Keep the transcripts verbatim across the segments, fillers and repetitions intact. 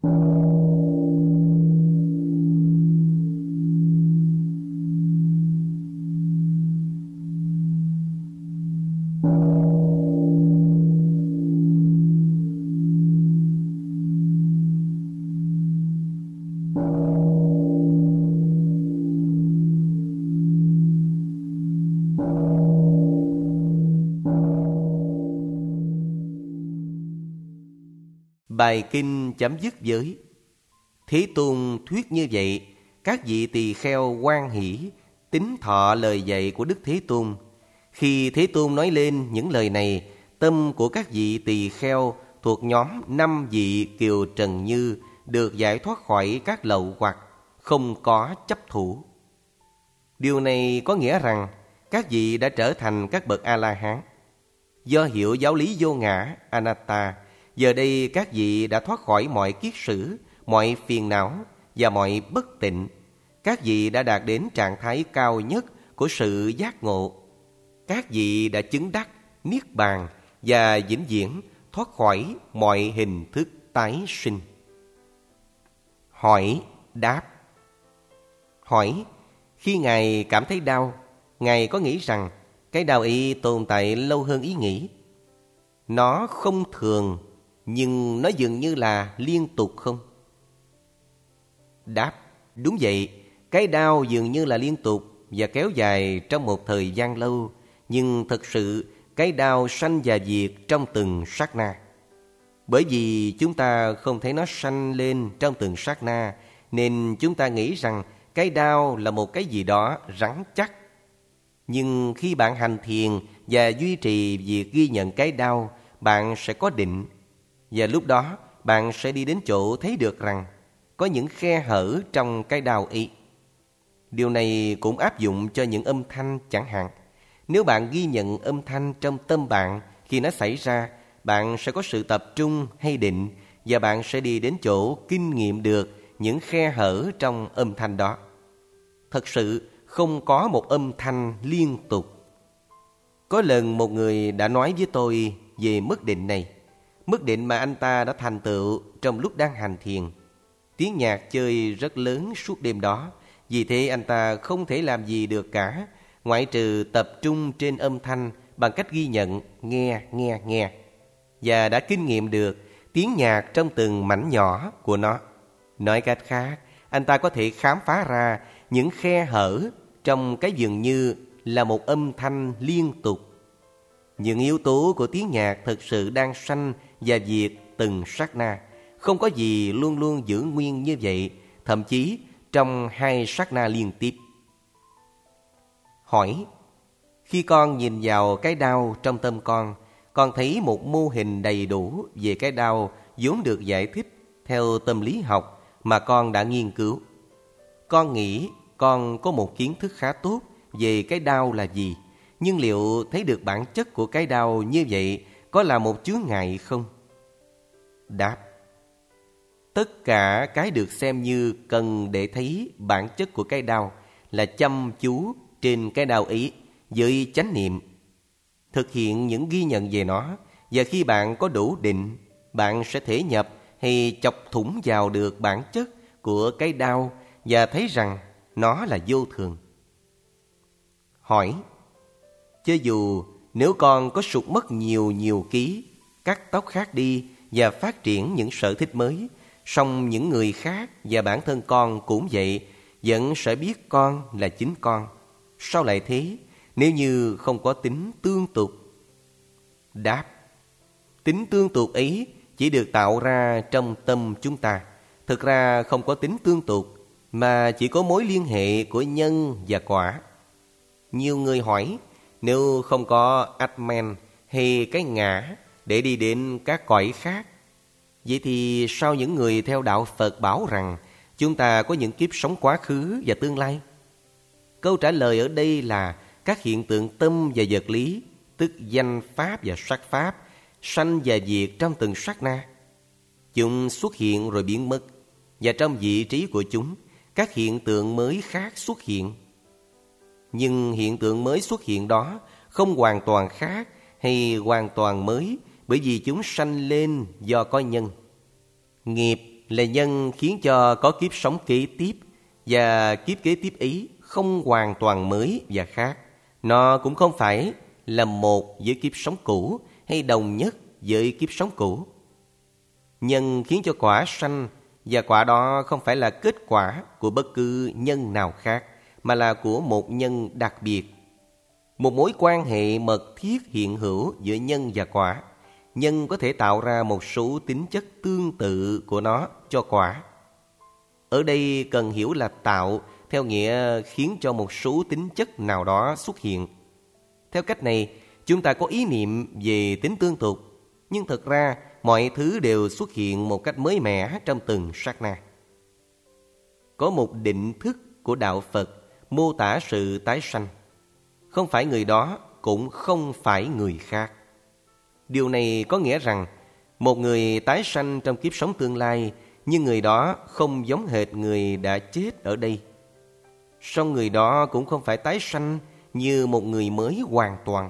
Bài kinh chấm dứt với: Thế Tôn thuyết như vậy, các vị tỳ kheo hoan hỷ tín thọ lời dạy của Đức Thế Tôn. Khi Thế Tôn nói lên những lời này, tâm của các vị tỳ kheo thuộc nhóm năm vị kiều trần như được giải thoát khỏi các lậu hoặc, không có chấp thủ. Điều này có nghĩa rằng các vị đã trở thành các bậc A-la-hán. Do hiểu giáo lý vô ngã, Anatta, giờ đây các vị đã thoát khỏi mọi kiết sử, mọi phiền não và mọi bất tịnh. Các vị đã đạt đến trạng thái cao nhất của sự giác ngộ. Các vị đã chứng đắc niết bàn và vĩnh viễn thoát khỏi mọi hình thức tái sinh. Hỏi, đáp. Hỏi: khi Ngài cảm thấy đau, Ngài có nghĩ rằng cái đau ấy tồn tại lâu hơn ý nghĩ? Nó không thường, nhưng nó dường như là liên tục không? Đáp: đúng vậy, cái đau dường như là liên tục và kéo dài trong một thời gian lâu, nhưng thật sự cái đau sanh và diệt trong từng sát na. Bởi vì chúng ta không thấy nó sanh lên trong từng sát na, nên chúng ta nghĩ rằng cái đau là một cái gì đó rắn chắc. Nhưng khi bạn hành thiền và duy trì việc ghi nhận cái đau, bạn sẽ có định. Và lúc đó bạn sẽ đi đến chỗ thấy được rằng có những khe hở trong cái đau ấy. Điều này cũng áp dụng cho những âm thanh chẳng hạn. Nếu bạn ghi nhận âm thanh trong tâm bạn khi nó xảy ra, bạn sẽ có sự tập trung hay định, và bạn sẽ đi đến chỗ kinh nghiệm được những khe hở trong âm thanh đó. Thật sự không có một âm thanh liên tục. Có lần một người đã nói với tôi về mức định này, mức định mà anh ta đã thành tựu trong lúc đang hành thiền. Tiếng nhạc chơi rất lớn suốt đêm đó, vì thế anh ta không thể làm gì được cả, ngoại trừ tập trung trên âm thanh bằng cách ghi nhận, nghe, nghe, nghe. Và đã kinh nghiệm được tiếng nhạc trong từng mảnh nhỏ của nó. Nói cách khác, anh ta có thể khám phá ra những khe hở trong cái dường như là một âm thanh liên tục. Những yếu tố của tiếng nhạc thực sự đang sanh và diệt từng sát na. Không có gì luôn luôn giữ nguyên như vậy, thậm chí trong hai sát na liên tiếp. Hỏi: khi con nhìn vào cái đau trong tâm con, con thấy một mô hình đầy đủ về cái đau vốn được giải thích theo tâm lý học mà con đã nghiên cứu. Con nghĩ con có một kiến thức khá tốt về cái đau là gì, nhưng liệu thấy được bản chất của cái đau như vậy có là một chướng ngại không? Đáp: tất cả cái được xem như cần để thấy bản chất của cái đau là chăm chú trên cái đau ấy với chánh niệm, thực hiện những ghi nhận về nó. Và khi bạn có đủ định, bạn sẽ thể nhập hay chọc thủng vào được bản chất của cái đau và thấy rằng nó là vô thường. Hỏi: cho dù nếu con có sụt mất nhiều nhiều ký, cắt tóc khác đi và phát triển những sở thích mới, song những người khác và bản thân con cũng vậy, vẫn sẽ biết con là chính con. Sao lại thế, nếu như không có tính tương tục? Đáp: tính tương tục ấy chỉ được tạo ra trong tâm chúng ta. Thực ra không có tính tương tục, mà chỉ có mối liên hệ của nhân và quả. Nhiều người hỏi, nếu không có Atman hay cái ngã để đi đến các cõi khác, vậy thì sao những người theo đạo Phật bảo rằng chúng ta có những kiếp sống quá khứ và tương lai? Câu trả lời ở đây là các hiện tượng tâm và vật lý, tức danh pháp và sắc pháp, sanh và diệt trong từng sát na. Chúng xuất hiện rồi biến mất, và trong vị trí của chúng, các hiện tượng mới khác xuất hiện. Nhưng hiện tượng mới xuất hiện đó không hoàn toàn khác hay hoàn toàn mới, bởi vì chúng sanh lên do có nhân. Nghiệp là nhân khiến cho có kiếp sống kế tiếp, và kiếp kế tiếp ấy không hoàn toàn mới và khác. Nó cũng không phải là một với kiếp sống cũ hay đồng nhất với kiếp sống cũ. Nhân khiến cho quả sanh, và quả đó không phải là kết quả của bất cứ nhân nào khác, mà là của một nhân đặc biệt. Một mối quan hệ mật thiết hiện hữu giữa nhân và quả. Nhân có thể tạo ra một số tính chất tương tự của nó cho quả. Ở đây cần hiểu là tạo theo nghĩa khiến cho một số tính chất nào đó xuất hiện. Theo cách này, chúng ta có ý niệm về tính tương tục, nhưng thực ra mọi thứ đều xuất hiện một cách mới mẻ trong từng sát na. Có một định thức của đạo Phật mô tả sự tái sanh. Không phải người đó, cũng không phải người khác. Điều này có nghĩa rằng một người tái sanh trong kiếp sống tương lai, nhưng người đó không giống hệt người đã chết ở đây. Song người đó cũng không phải tái sanh như một người mới hoàn toàn.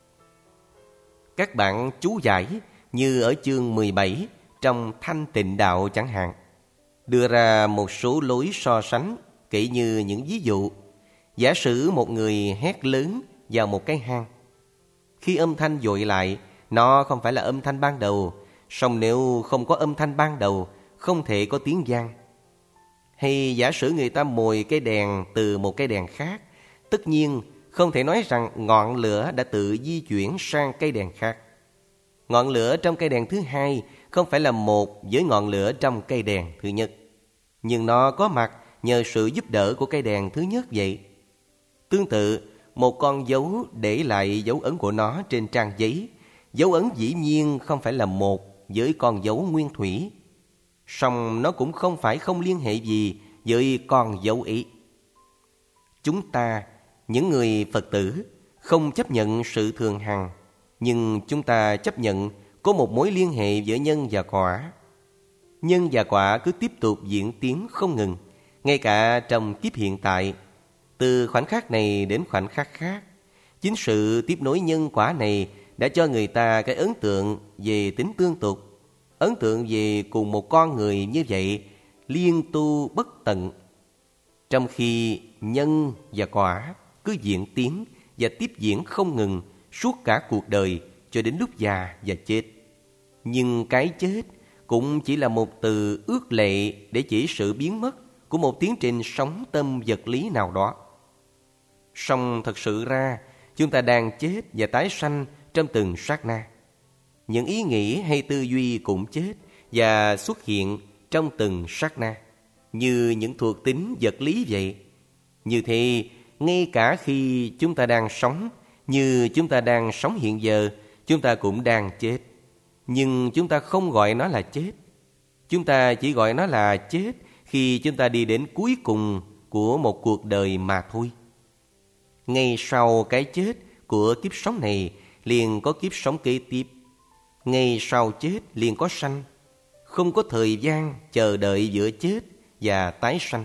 Các bạn chú giải như ở chương mười bảy trong Thanh Tịnh Đạo chẳng hạn, đưa ra một số lối so sánh, kể như những ví dụ. Giả sử một người hét lớn vào một cái hang. Khi âm thanh dội lại, nó không phải là âm thanh ban đầu, song nếu không có âm thanh ban đầu, không thể có tiếng vang. Hay giả sử người ta mồi cái đèn từ một cái đèn khác, tất nhiên không thể nói rằng ngọn lửa đã tự di chuyển sang cây đèn khác. Ngọn lửa trong cây đèn thứ hai không phải là một với ngọn lửa trong cây đèn thứ nhất, nhưng nó có mặt nhờ sự giúp đỡ của cây đèn thứ nhất vậy. Tương tự, một con dấu để lại dấu ấn của nó trên trang giấy. Dấu ấn dĩ nhiên không phải là một với con dấu nguyên thủy, song nó cũng không phải không liên hệ gì với con dấu ấy. Chúng ta, những người Phật tử, không chấp nhận sự thường hằng, nhưng chúng ta chấp nhận có một mối liên hệ giữa nhân và quả. Nhân và quả cứ tiếp tục diễn tiến không ngừng, ngay cả trong kiếp hiện tại, từ khoảnh khắc này đến khoảnh khắc khác. Chính sự tiếp nối nhân quả này đã cho người ta cái ấn tượng về tính tương tục, ấn tượng về cùng một con người như vậy, liên tu bất tận. Trong khi nhân và quả cứ diễn tiến và tiếp diễn không ngừng suốt cả cuộc đời cho đến lúc già và chết. Nhưng cái chết cũng chỉ là một từ ước lệ để chỉ sự biến mất của một tiến trình sống tâm vật lý nào đó. Song thật sự ra, chúng ta đang chết và tái sanh trong từng sát na. Những ý nghĩ hay tư duy cũng chết và xuất hiện trong từng sát na, như những thuộc tính vật lý vậy. Như thế, ngay cả khi chúng ta đang sống, như chúng ta đang sống hiện giờ, chúng ta cũng đang chết. Nhưng chúng ta không gọi nó là chết. Chúng ta chỉ gọi nó là chết khi chúng ta đi đến cuối cùng của một cuộc đời mà thôi. Ngay sau cái chết của kiếp sống này liền có kiếp sống kế tiếp. Ngay sau chết liền có sanh. Không có thời gian chờ đợi giữa chết và tái sanh.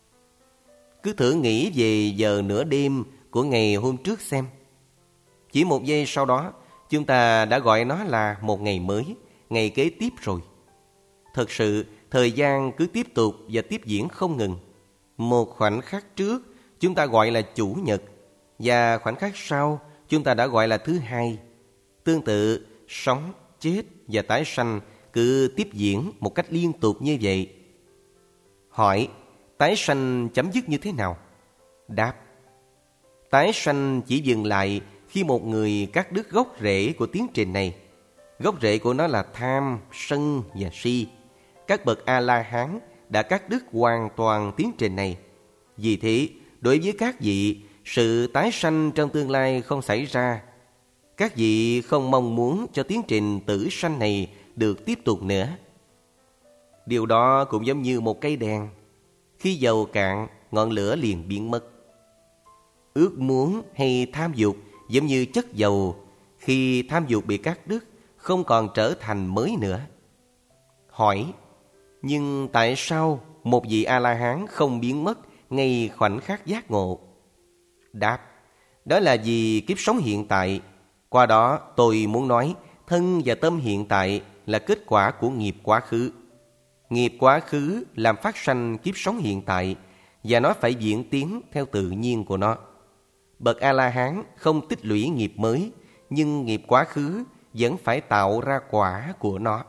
Cứ thử nghĩ về giờ nửa đêm của ngày hôm trước xem. Chỉ một giây sau đó, chúng ta đã gọi nó là một ngày mới, ngày kế tiếp rồi. Thật sự, thời gian cứ tiếp tục và tiếp diễn không ngừng. Một khoảnh khắc trước, chúng ta gọi là chủ nhật, và khoảnh khắc sau, chúng ta đã gọi là thứ hai. Tương tự, sống, chết và tái sanh cứ tiếp diễn một cách liên tục như vậy. Hỏi, tái sanh chấm dứt như thế nào? Đáp, tái sanh chỉ dừng lại khi một người cắt đứt gốc rễ của tiến trình này. Gốc rễ của nó là tham, sân và si. Các bậc A-la-hán đã cắt đứt hoàn toàn tiến trình này. Vì thế, đối với các vị, sự tái sanh trong tương lai không xảy ra. Các vị không mong muốn cho tiến trình tử sanh này được tiếp tục nữa. Điều đó cũng giống như một cây đèn. Khi dầu cạn, ngọn lửa liền biến mất. Ước muốn hay tham dục giống như chất dầu. Khi tham dục bị cắt đứt, không còn trở thành mới nữa. Hỏi, nhưng tại sao một vị A-la-hán không biến mất ngay khoảnh khắc giác ngộ? Đáp, đó là vì kiếp sống hiện tại. Qua đó tôi muốn nói thân và tâm hiện tại là kết quả của nghiệp quá khứ. Nghiệp quá khứ làm phát sanh kiếp sống hiện tại, và nó phải diễn tiến theo tự nhiên của nó. Bậc A-la-hán không tích lũy nghiệp mới, nhưng nghiệp quá khứ vẫn phải tạo ra quả của nó.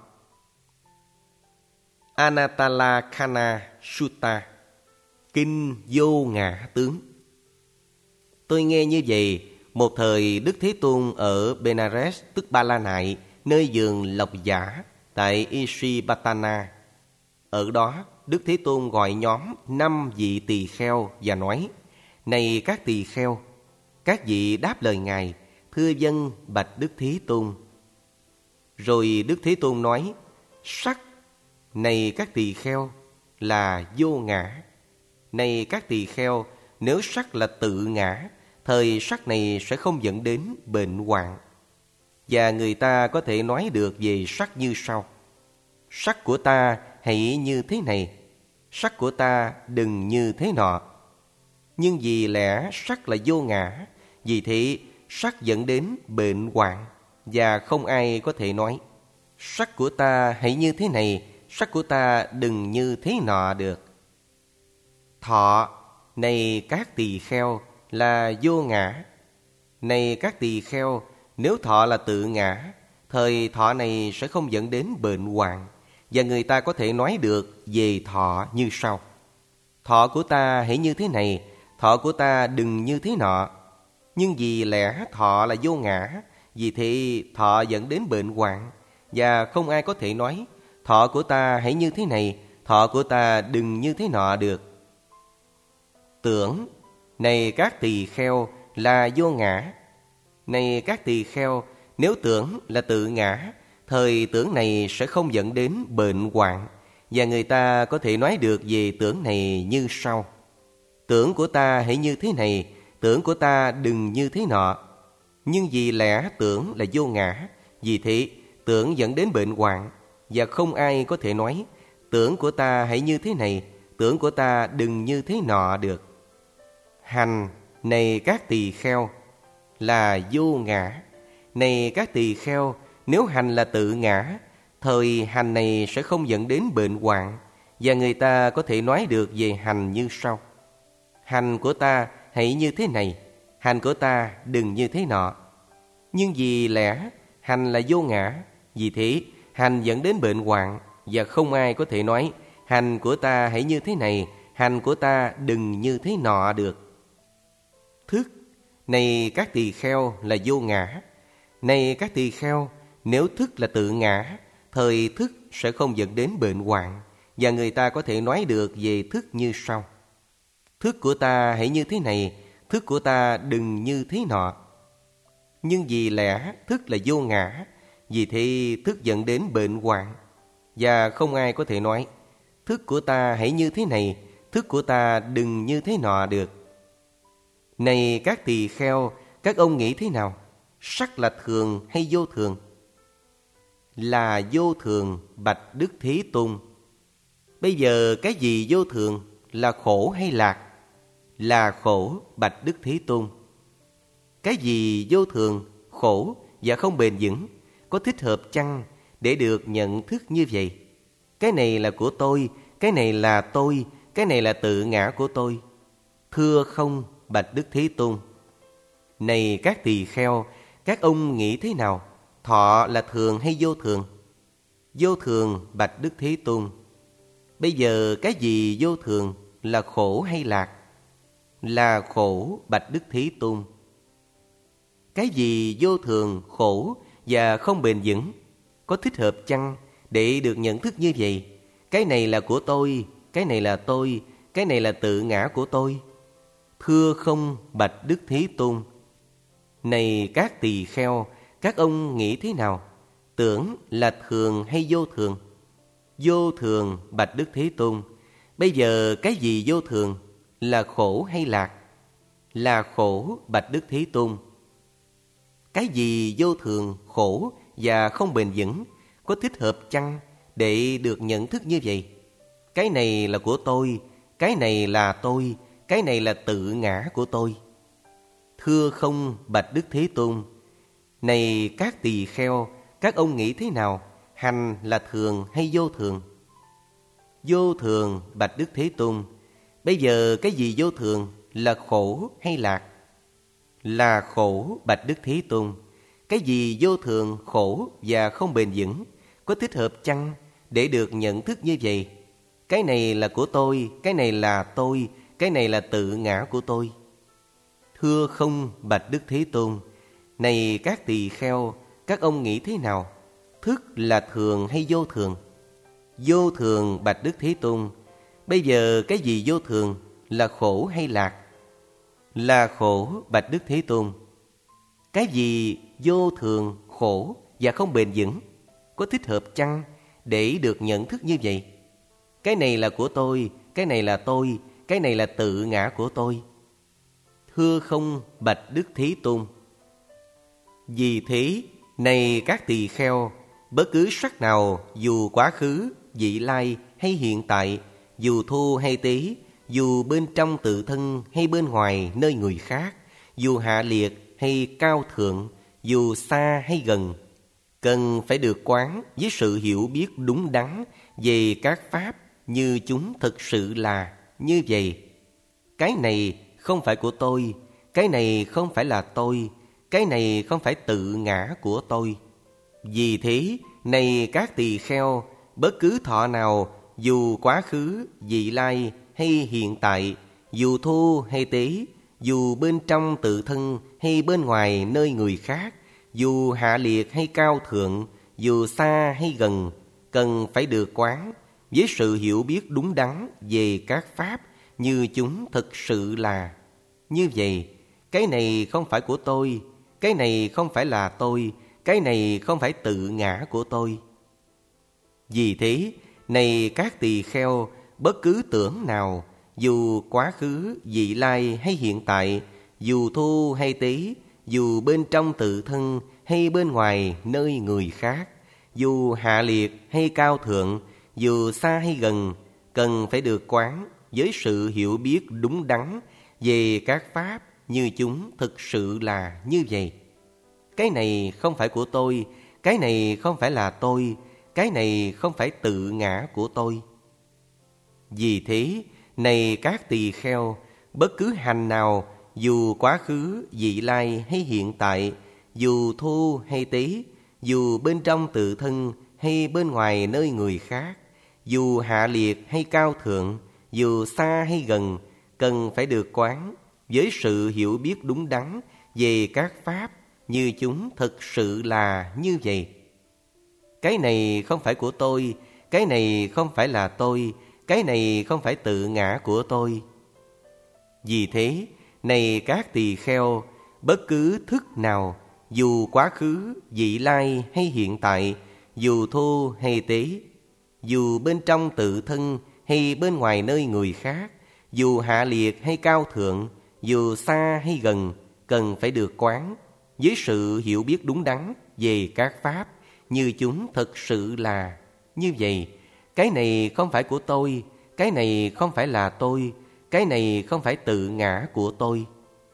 Anatalakkhana Sutta, Kinh Vô Ngã Tướng. Tôi nghe như vậy, một thời Đức Thế Tôn ở Benares, tức Ba La Nại, nơi vườn Lộc Giả, tại Isipatana. Ở đó, Đức Thế Tôn gọi nhóm năm vị tỳ kheo và nói: Này các tỳ kheo, các vị đáp lời Ngài: Thưa vâng, bạch Đức Thế Tôn. Rồi Đức Thế Tôn nói: Sắc, này các tỳ kheo, là vô ngã. Này các tỳ kheo, nếu sắc là tự ngã, thời sắc này sẽ không dẫn đến bệnh hoạn. Và người ta có thể nói được về sắc như sau: Sắc của ta hãy như thế này, sắc của ta đừng như thế nọ. Nhưng vì lẽ sắc là vô ngã, vì thế sắc dẫn đến bệnh hoạn, và không ai có thể nói: Sắc của ta hãy như thế này, sắc của ta đừng như thế nọ được. Thọ, này các tỳ kheo, là vô ngã. Này các tỳ kheo, nếu thọ là tự ngã, thời thọ này sẽ không dẫn đến bệnh hoạn, và người ta có thể nói được về thọ như sau: Thọ của ta hãy như thế này, thọ của ta đừng như thế nọ. Nhưng vì lẽ thọ là vô ngã, vì thế thọ dẫn đến bệnh hoạn, và không ai có thể nói: Thọ của ta hãy như thế này, thọ của ta đừng như thế nọ được. Tưởng, này các tỳ kheo, là vô ngã. Này các tỳ kheo, nếu tưởng là tự ngã, thời tưởng này sẽ không dẫn đến bệnh hoạn, và người ta có thể nói được về tưởng này như sau: Tưởng của ta hãy như thế này, tưởng của ta đừng như thế nọ. Nhưng vì lẽ tưởng là vô ngã, vì thế tưởng dẫn đến bệnh hoạn, và không ai có thể nói: Tưởng của ta hãy như thế này, tưởng của ta đừng như thế nọ được. Hành, này các tỳ kheo, là vô ngã. Này các tỳ kheo, nếu hành là tự ngã, thời hành này sẽ không dẫn đến bệnh hoạn, và người ta có thể nói được về hành như sau: Hành của ta hãy như thế này, hành của ta đừng như thế nọ. Nhưng vì lẽ hành là vô ngã, vì thế hành dẫn đến bệnh hoạn, và không ai có thể nói: Hành của ta hãy như thế này, hành của ta đừng như thế nọ được. Thức, này các tỳ kheo, là vô ngã. Này các tỳ kheo, nếu thức là tự ngã, thời thức sẽ không dẫn đến bệnh hoạn, và người ta có thể nói được về thức như sau: Thức của ta hãy như thế này, thức của ta đừng như thế nọ. Nhưng vì lẽ thức là vô ngã, vì thế thức dẫn đến bệnh hoạn, và không ai có thể nói: Thức của ta hãy như thế này, thức của ta đừng như thế nọ được. Này các tỳ kheo, các ông nghĩ thế nào? Sắc là thường hay vô thường? Là vô thường, bạch Đức Thế Tôn. Bây giờ cái gì vô thường, là khổ hay lạc? Là khổ, bạch Đức Thế Tôn. Cái gì vô thường, khổ và không bền vững, có thích hợp chăng để được nhận thức như vậy? Cái này là của tôi, cái này là tôi, cái này là tự ngã của tôi. Thưa không, bạch Đức Thế Tôn. Này các tỳ kheo, các ông nghĩ thế nào? Thọ là thường hay vô thường? Vô thường, bạch Đức Thế Tôn. Bây giờ cái gì vô thường, là khổ hay lạc? Là khổ, bạch Đức Thế Tôn. Cái gì vô thường, khổ và không bền vững, có thích hợp chăng để được nhận thức như vậy? Cái này là của tôi, cái này là tôi, cái này là tự ngã của tôi. Thưa không, bạch Đức Thế Tôn. Này các tỳ kheo, các ông nghĩ thế nào? Tưởng là thường hay vô thường? Vô thường, bạch Đức Thế Tôn. Bây giờ cái gì vô thường, là khổ hay lạc? Là khổ, bạch Đức Thế Tôn. Cái gì vô thường, khổ và không bền vững, có thích hợp chăng để được nhận thức như vậy? Cái này là của tôi, cái này là tôi, cái này là tự ngã của tôi. Thưa không, bạch Đức Thế Tôn. Này các tỳ kheo, các ông nghĩ thế nào? Hành là thường hay vô thường? Vô thường, bạch Đức Thế Tôn. Bây giờ cái gì vô thường, là khổ hay lạc? Là khổ, bạch Đức Thế Tôn. Cái gì vô thường, khổ và không bền vững, có thích hợp chăng để được nhận thức như vậy? Cái này là của tôi, cái này là tôi, cái này là tự ngã của tôi. Thưa không, bạch Đức Thế Tôn. Này các tỳ kheo, các ông nghĩ thế nào? Thức là thường hay vô thường? Vô thường, bạch Đức Thế Tôn. Bây giờ cái gì vô thường, là khổ hay lạc? Là khổ, bạch Đức Thế Tôn. Cái gì vô thường, khổ và không bền vững, có thích hợp chăng để được nhận thức như vậy? Cái này là của tôi, cái này là tôi, cái này là tự ngã của tôi. Thưa không, bạch Đức Thế Tôn. Vì thế, này các tỳ kheo, bất cứ sắc nào, dù quá khứ, vị lai hay hiện tại, dù thô hay tế, dù bên trong tự thân hay bên ngoài nơi người khác, dù hạ liệt hay cao thượng, dù xa hay gần, cần phải được quán với sự hiểu biết đúng đắn về các pháp như chúng thực sự là như vậy. Cái này không phải của tôi, cái này không phải là tôi, cái này không phải tự ngã của tôi. Vì thế, này các tỳ kheo, bất cứ thọ nào, dù quá khứ, vị lai hay hiện tại, dù thô hay tế, dù bên trong tự thân hay bên ngoài nơi người khác, dù hạ liệt hay cao thượng, dù xa hay gần, cần phải được quán với sự hiểu biết đúng đắn về các pháp như chúng thực sự là như vậy. Cái này không phải của tôi, cái này không phải là tôi, cái này không phải tự ngã của tôi. Vì thế, này các tỳ kheo, bất cứ tưởng nào, dù quá khứ, vị lai hay hiện tại, dù thô hay tế, dù bên trong tự thân hay bên ngoài nơi người khác, dù hạ liệt hay cao thượng, dù xa hay gần, cần phải được quán với sự hiểu biết đúng đắn về các pháp như chúng thực sự là như vậy. Cái này không phải của tôi, cái này không phải là tôi, cái này không phải tự ngã của tôi. Vì thế, này các tỳ kheo, bất cứ hành nào, dù quá khứ, vị lai hay hiện tại, dù thô hay tế, dù bên trong tự thân hay bên ngoài nơi người khác, dù hạ liệt hay cao thượng, dù xa hay gần, cần phải được quán với sự hiểu biết đúng đắn về các pháp như chúng thực sự là như vậy. Cái này không phải của tôi, cái này không phải là tôi, cái này không phải tự ngã của tôi. Vì thế, này các tỳ kheo, bất cứ thức nào, dù quá khứ, vị lai hay hiện tại, dù thô hay tế, dù bên trong tự thân hay bên ngoài nơi người khác, dù hạ liệt hay cao thượng, dù xa hay gần, cần phải được quán với sự hiểu biết đúng đắn về các pháp như chúng thực sự là như vậy. Cái này không phải của tôi, cái này không phải là tôi, cái này không phải tự ngã của tôi.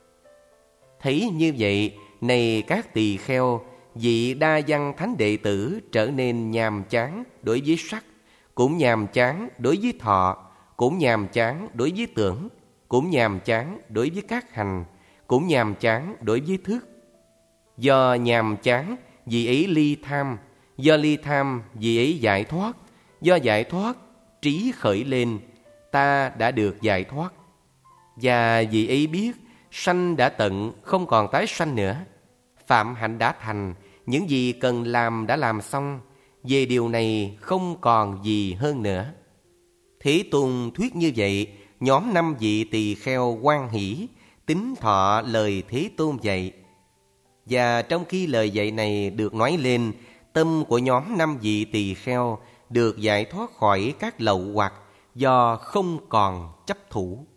Thấy như vậy, này các tỳ kheo, vị đa văn thánh đệ tử trở nên nhàm chán đối với sắc, cũng nhàm chán đối với thọ, cũng nhàm chán đối với tưởng, cũng nhàm chán đối với các hành, cũng nhàm chán đối với thức. Do nhàm chán, vị ấy ly tham, do ly tham, vị ấy giải thoát, do giải thoát, trí khởi lên, ta đã được giải thoát. Và vị ấy biết, sanh đã tận, không còn tái sanh nữa. Phạm hạnh đã thành, những gì cần làm đã làm xong, về điều này không còn gì hơn nữa. Thế Tôn thuyết như vậy, nhóm năm vị tỳ kheo hoan hỷ, tín thọ lời Thế Tôn dạy. Và trong khi lời dạy này được nói lên, tâm của nhóm năm vị tỳ kheo được giải thoát khỏi các lậu hoặc do không còn chấp thủ.